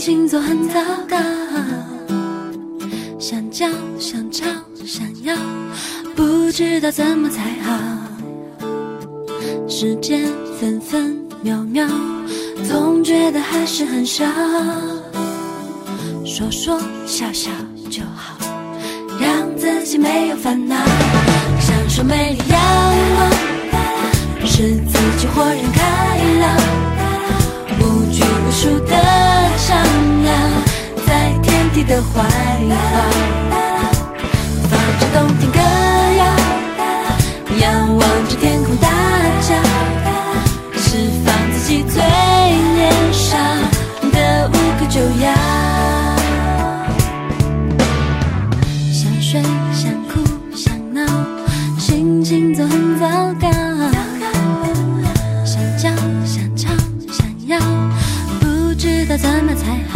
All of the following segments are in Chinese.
星座很糟糕，想叫想吵想要，不知道怎么才好。时间分分秒秒，总觉得还是很少。说说笑笑就好，让自己没有烦恼，享受美丽阳光，使自己豁然开朗，无拘无束的徜徉在天地的怀抱，放着动听歌谣，仰望着天空大叫，释放自己最年少的无可救药。想睡想哭想闹，心情总很糟糕，想叫想吵想要，不知道怎么才好。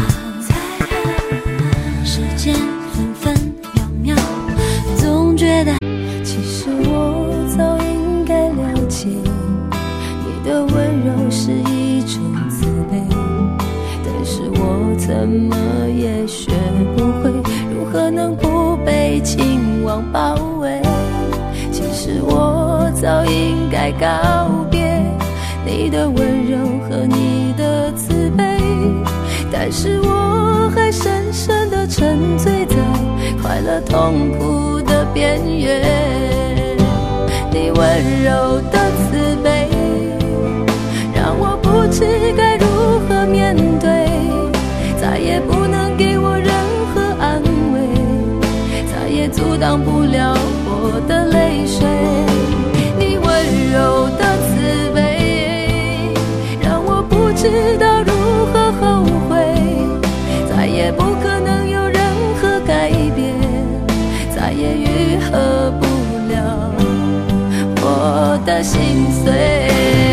时间分分秒秒，总觉得其实我早应该了解，你的温柔是一种慈悲，但是我怎么也学不会如何能不被情网包围。其实我早应该告别你的温柔和你的慈悲，但是我还深深地沉醉在快乐痛苦的边缘。你温柔的慈悲让我不知该如何面对，再也不能给我任何安慰，再也阻挡不了我的泪水。你温柔的慈悲让我不知道如何后悔，再也不可能有任何改变，再也愈合不了我的心碎。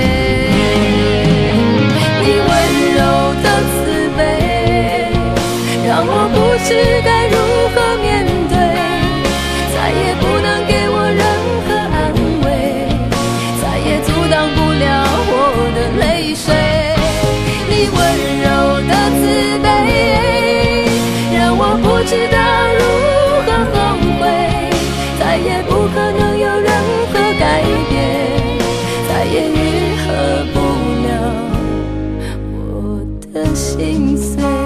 你温柔的慈悲让我不知该如何面对，再也不能给我任何安慰，再也阻挡不了我的泪水。你温柔的慈悲让我不知道如何后悔，再也不可能有任何改变，再也愈合不了我的心碎。